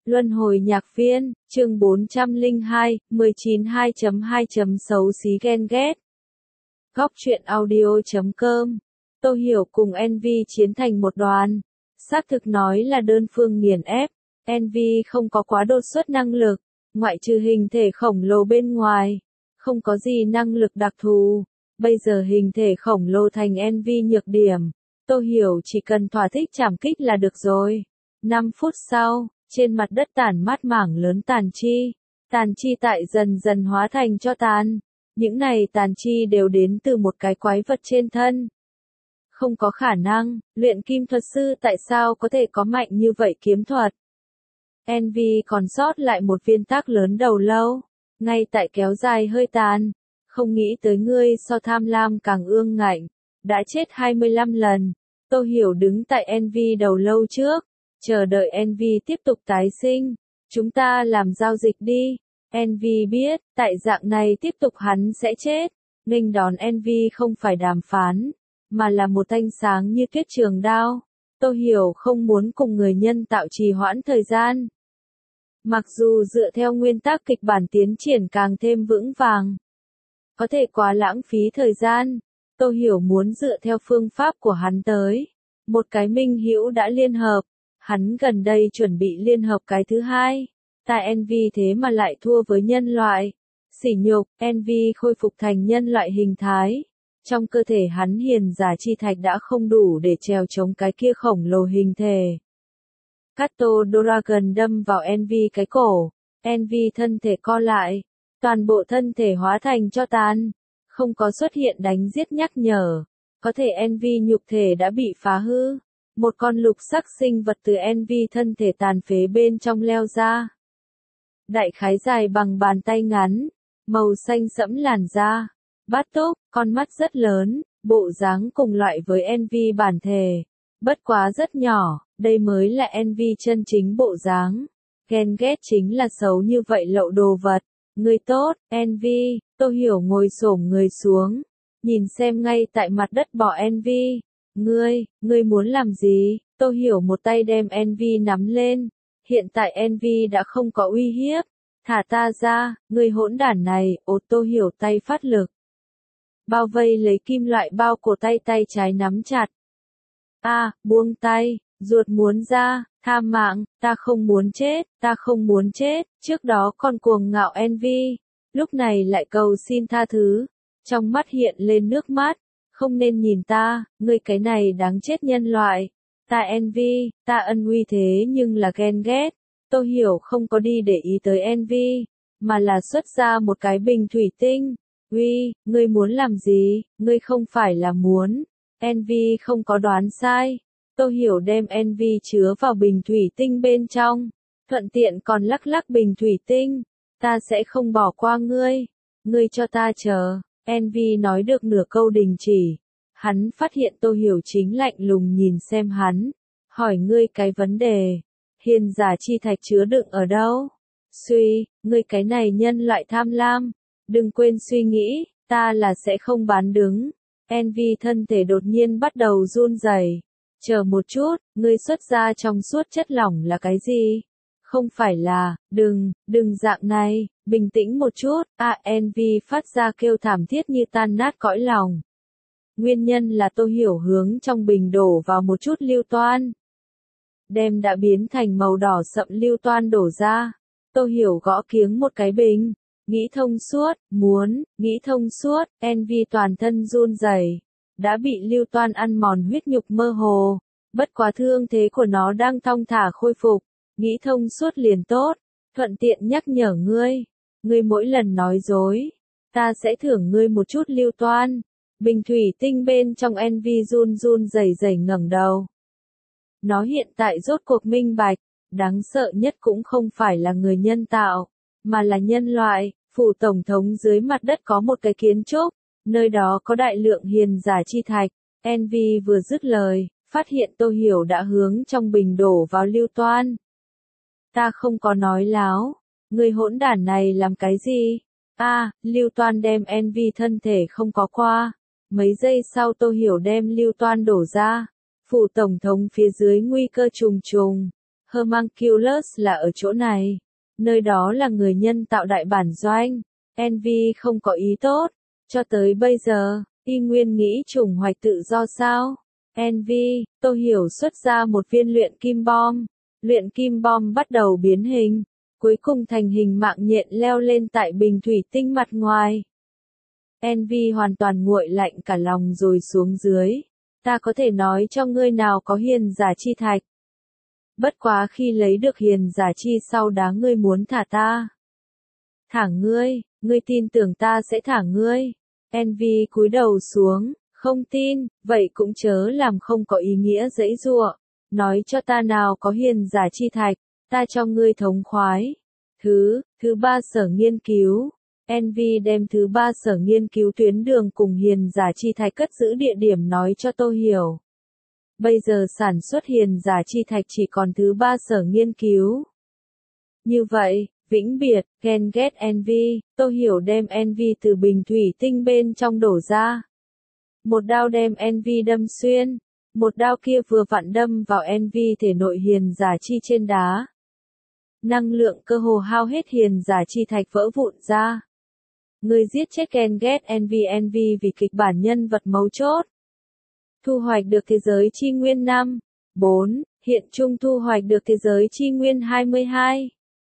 Luân hồi nhạc viên, chương 402, 19 2.2. Xấu xí ghen ghét. Góc truyện audio.com. Tô Hiểu cùng Envy chiến thành một đoàn. Xác thực nói là đơn phương nghiền ép. Envy không có quá đột xuất năng lực, ngoại trừ hình thể khổng lồ bên ngoài, không có gì năng lực đặc thù. Bây giờ hình thể khổng lồ thành Envy nhược điểm. Tô Hiểu chỉ cần thỏa thích trảm kích là được rồi. 5 phút sau, trên mặt đất tản mát mảng lớn tàn chi tại dần dần hóa thành cho tàn. Những này tàn chi đều đến từ một cái quái vật trên thân. Không có khả năng, luyện kim thuật sư tại sao có thể có mạnh như vậy kiếm thuật? Envy còn sót lại một viên tác lớn đầu lâu, ngay tại kéo dài hơi tàn. Không nghĩ tới ngươi so tham lam càng ương ngạnh, đã chết 25 lần. Tô Hiểu đứng tại Envy đầu lâu trước, chờ đợi Envy tiếp tục tái sinh. Chúng ta làm giao dịch đi. Envy biết, tại dạng này tiếp tục hắn sẽ chết. Nghênh đón Envy không phải đàm phán, mà là một thanh sáng như tuyết trường đao. Tô Hiểu không muốn cùng người nhân tạo trì hoãn thời gian. Mặc dù dựa theo nguyên tắc kịch bản tiến triển càng thêm vững vàng, có thể quá lãng phí thời gian. Tô Hiểu muốn dựa theo phương pháp của hắn tới. Một cái minh hữu đã liên hợp, hắn gần đây chuẩn bị liên hợp cái thứ hai. Tại Envy thế mà lại thua với nhân loại. Sỉ nhục. Envy khôi phục thành nhân loại hình thái. Trong cơ thể hắn hiền giả chi thạch đã không đủ để trèo chống cái kia khổng lồ hình thể. Kato Dragon đâm vào Envy cái cổ. Envy thân thể co lại, toàn bộ thân thể hóa thành tro tàn. Không có xuất hiện đánh giết nhắc nhở. Có thể Envy nhục thể đã bị phá hư. Một con lục sắc sinh vật từ Envy thân thể tàn phế bên trong leo ra. Đại khái dài bằng bàn tay ngắn, màu xanh sẫm làn da, bát túc, con mắt rất lớn, bộ dáng cùng loại với Envy bản thể. Bất quá rất nhỏ, đây mới là Envy chân chính bộ dáng. Ghen ghét chính là xấu như vậy lậu đồ vật. Người tốt, Envy. Tô Hiểu ngồi xổm người xuống, nhìn xem ngay tại mặt đất bỏ Envy. Ngươi muốn làm gì? Tô Hiểu một tay đem Envy nắm lên. Hiện tại Envy đã không có uy hiếp. Thả ta ra, ngươi hỗn đản này. Tô Hiểu tay phát lực, bao vây lấy kim loại bao cổ tay trái nắm chặt. Buông tay, ruột muốn ra, tha mạng, ta không muốn chết. Trước đó còn cuồng ngạo Envy, lúc này lại cầu xin tha thứ, trong mắt hiện lên nước mắt. Không nên nhìn ta, ngươi cái này đáng chết nhân loại. Ta Envy, ta ân uy thế nhưng là ghen ghét. Tô Hiểu không có đi để ý tới Envy, mà là xuất ra một cái bình thủy tinh. Ngươi muốn làm gì? Ngươi không phải là muốn. Envy không có đoán sai. Tô Hiểu đem Envy chứa vào bình thủy tinh bên trong, thuận tiện còn lắc lắc bình thủy tinh. Ta sẽ không bỏ qua ngươi. Ngươi cho ta chờ. Envy nói được nửa câu đình chỉ. Hắn phát hiện Tô Hiểu chính lạnh lùng nhìn xem hắn. Hỏi ngươi cái vấn đề. Hiền giả chi thạch chứa đựng ở đâu? Ngươi cái này nhân loại tham lam. Đừng quên suy nghĩ, ta là sẽ không bán đứng. Envy thân thể đột nhiên bắt đầu run rẩy. Chờ một chút, ngươi xuất ra trong suốt chất lỏng là cái gì? Không phải là, đừng dạng này, bình tĩnh một chút. Envy phát ra kêu thảm thiết như tan nát cõi lòng. Nguyên nhân là Tô Hiểu hướng trong bình đổ vào một chút lưu toan. Đem đã biến thành màu đỏ sậm lưu toan đổ ra. Tô Hiểu gõ kiếng một cái bình. Nghĩ thông suốt, Envy toàn thân run rẩy, đã bị lưu toan ăn mòn huyết nhục mơ hồ. Bất quá thương thế của nó đang thong thả khôi phục. Nghĩ thông suốt liền tốt, thuận tiện nhắc nhở ngươi mỗi lần nói dối, ta sẽ thưởng ngươi một chút lưu toan. Bình thủy tinh bên trong Envy run rẩy ngẩng đầu. Nó hiện tại rốt cuộc minh bạch, đáng sợ nhất cũng không phải là người nhân tạo, mà là nhân loại. Phủ tổng thống dưới mặt đất có một cái kiến trúc, nơi đó có đại lượng hiền giả chi thạch. Envy vừa dứt lời, phát hiện Tô Hiểu đã hướng trong bình đổ vào lưu toan. Ta không có nói láo, người hỗn đản này làm cái gì? Lưu toan đem Envy thân thể không có qua. Mấy giây sau Tô Hiểu đem lưu toan đổ ra. Phủ tổng thống phía dưới nguy cơ trùng trùng. Homunculus là ở chỗ này. Nơi đó là người nhân tạo đại bản doanh. Envy không có ý tốt. Cho tới bây giờ, y nguyên nghĩ chủng hoạch tự do sao? Envy, tôi hiểu xuất ra một viên luyện kim bom. Luyện kim bom bắt đầu biến hình. Cuối cùng thành hình mạng nhện leo lên tại bình thủy tinh mặt ngoài. Envy hoàn toàn nguội lạnh cả lòng rồi xuống dưới. Ta có thể nói cho ngươi nào có hiền giả chi thạch. Bất quá khi lấy được hiền giả chi sau đó ngươi muốn thả ta. Thả ngươi, ngươi tin tưởng ta sẽ thả ngươi. Envy cúi đầu xuống, không tin, vậy cũng chớ làm không có ý nghĩa giãy giụa. Nói cho ta nào có hiền giả chi thạch, ta cho ngươi thống khoái. Thứ ba sở nghiên cứu. Envy đem thứ ba sở nghiên cứu tuyến đường cùng hiền giả chi thạch cất giữ địa điểm nói cho tôi hiểu. Bây giờ sản xuất hiền giả chi thạch chỉ còn thứ ba sở nghiên cứu. Như vậy, vĩnh biệt, ghen ghét Envy, tôi hiểu đem Envy từ bình thủy tinh bên trong đổ ra. Một đao đem Envy đâm xuyên, một đao kia vừa vặn đâm vào Envy thể nội hiền giả chi trên đá. Năng lượng cơ hồ hao hết hiền giả chi thạch vỡ vụn ra. Người giết chết ghen ghét Envy vì kịch bản nhân vật mấu chốt. Thu hoạch được thế giới chi nguyên 5. 4. Hiện trung thu hoạch được thế giới chi nguyên 22.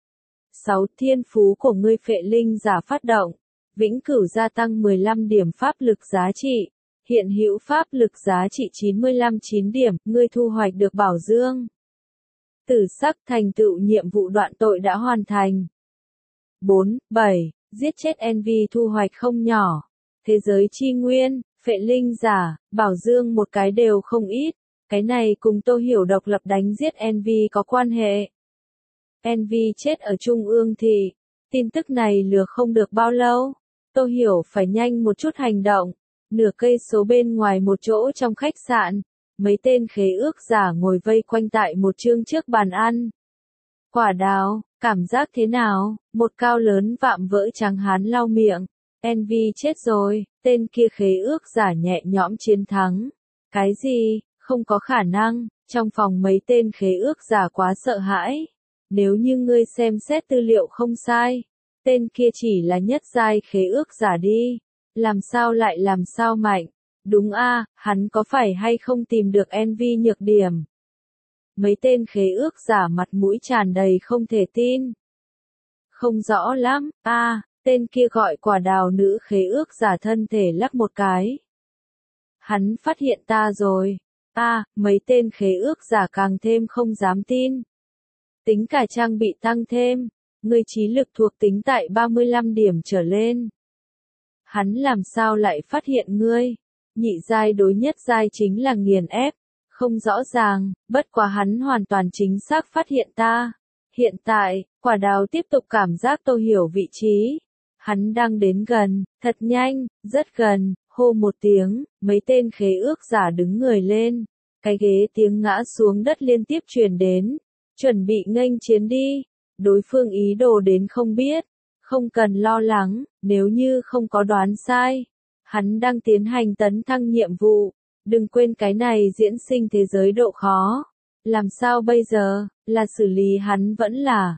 6. Thiên phú của ngươi phệ linh giả phát động. Vĩnh cửu gia tăng 15 điểm pháp lực giá trị. Hiện hữu pháp lực giá trị 95 điểm, ngươi thu hoạch được bảo dương. Tử sắc thành tựu nhiệm vụ đoạn tội đã hoàn thành. 4. 7. Giết chết Envy thu hoạch không nhỏ. Thế giới chi nguyên, phệ linh giả, bảo dương một cái đều không ít. Cái này cùng tôi hiểu độc lập đánh giết Envy có quan hệ. Envy chết ở Trung ương thì, tin tức này lừa không được bao lâu. Tôi hiểu phải nhanh một chút hành động. Nửa cây số bên ngoài một chỗ trong khách sạn, mấy tên khế ước giả ngồi vây quanh tại một chương trước bàn ăn. Quả đào, cảm giác thế nào? Một cao lớn vạm vỡ trắng hán lau miệng. Envy chết rồi, tên kia khế ước giả nhẹ nhõm chiến thắng. Cái gì? Không có khả năng, trong phòng mấy tên khế ước giả quá sợ hãi. Nếu như ngươi xem xét tư liệu không sai, tên kia chỉ là nhất giai khế ước giả đi. Làm sao mạnh? Đúng a, hắn có phải hay không tìm được Envy nhược điểm? Mấy tên khế ước giả mặt mũi tràn đầy không thể tin. Không rõ lắm, tên kia gọi quả đào nữ khế ước giả thân thể lắc một cái. Hắn phát hiện ta rồi. Mấy tên khế ước giả càng thêm không dám tin. Tính cả trang bị tăng thêm, ngươi trí lực thuộc tính tại 35 điểm trở lên. Hắn làm sao lại phát hiện ngươi? Nhị giai đối nhất giai chính là nghiền ép. Không rõ ràng, bất quá hắn hoàn toàn chính xác phát hiện ta. Hiện tại, quả đào tiếp tục cảm giác tôi hiểu vị trí. Hắn đang đến gần, thật nhanh, rất gần, hô một tiếng, mấy tên khế ước giả đứng người lên. Cái ghế tiếng ngã xuống đất liên tiếp truyền đến. Chuẩn bị nghênh chiến đi. Đối phương ý đồ đến không biết. Không cần lo lắng, nếu như không có đoán sai. Hắn đang tiến hành tấn thăng nhiệm vụ. Đừng quên cái này diễn sinh thế giới độ khó. Làm sao bây giờ, là xử lý hắn vẫn là.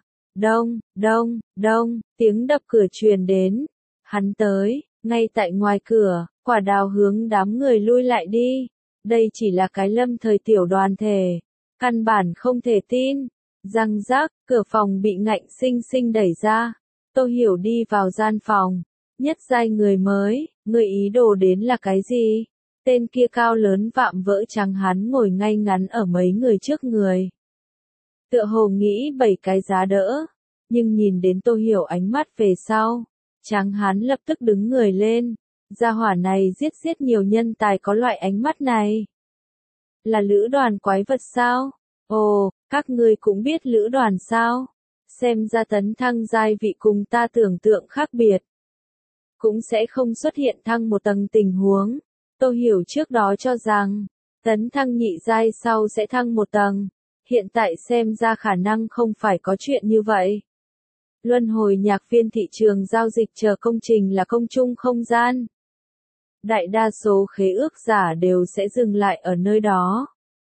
Đông, tiếng đập cửa truyền đến. Hắn tới, ngay tại ngoài cửa, quả đào hướng đám người lui lại đi. Đây chỉ là cái lâm thời tiểu đoàn thể. Căn bản không thể tin. Răng rác, cửa phòng bị ngạnh sinh sinh đẩy ra. Tôi hiểu đi vào gian phòng. Nhất giai người mới, người ý đồ đến là cái gì? Tên kia cao lớn vạm vỡ trắng hắn ngồi ngay ngắn ở mấy người trước người. Tựa hồ nghĩ 7 cái giá đỡ. Nhưng nhìn đến tôi hiểu ánh mắt về sau. Trắng hắn lập tức đứng người lên. Gia hỏa này giết nhiều nhân tài có loại ánh mắt này. Là lữ đoàn quái vật sao? Ồ, các ngươi cũng biết lữ đoàn sao? Xem ra tấn thăng giai vị cùng ta tưởng tượng khác biệt. Cũng sẽ không xuất hiện thăng một tầng tình huống. Tôi hiểu trước đó cho rằng, tấn thăng nhị giai sau sẽ thăng một tầng. Hiện tại xem ra khả năng không phải có chuyện như vậy. Luân hồi nhạc viên thị trường giao dịch chờ công trình là công chung không gian. Đại đa số khế ước giả đều sẽ dừng lại ở nơi đó.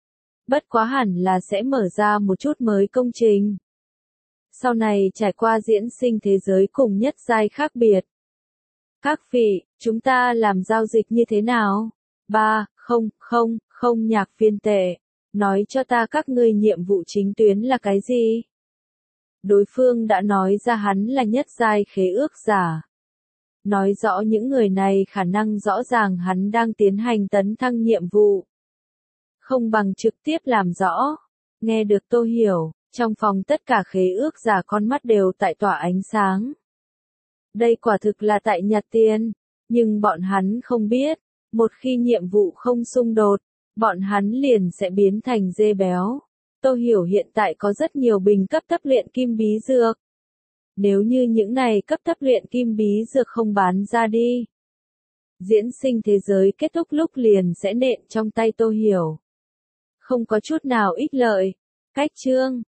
Bất quá hẳn là sẽ mở ra một chút mới công trình. Sau này trải qua diễn sinh thế giới cùng nhất giai khác biệt. Các vị, chúng ta làm giao dịch như thế nào? 3.000 nhạc viên tệ. Nói cho ta các ngươi nhiệm vụ chính tuyến là cái gì? Đối phương đã nói ra hắn là nhất giai khế ước giả. Nói rõ những người này khả năng rõ ràng hắn đang tiến hành tấn thăng nhiệm vụ. Không bằng trực tiếp làm rõ. Nghe được Tô Hiểu, trong phòng tất cả khế ước giả con mắt đều tại tỏa ánh sáng. Đây quả thực là tại nhặt tiền, nhưng bọn hắn không biết, một khi nhiệm vụ không xung đột, bọn hắn liền sẽ biến thành dê béo. Tô Hiểu hiện tại có rất nhiều bình cấp thấp luyện kim bí dược. Nếu như những này cấp thấp luyện kim bí dược không bán ra đi, diễn sinh thế giới kết thúc lúc liền sẽ nện trong tay Tô Hiểu. Không có chút nào ích lợi. Cách chương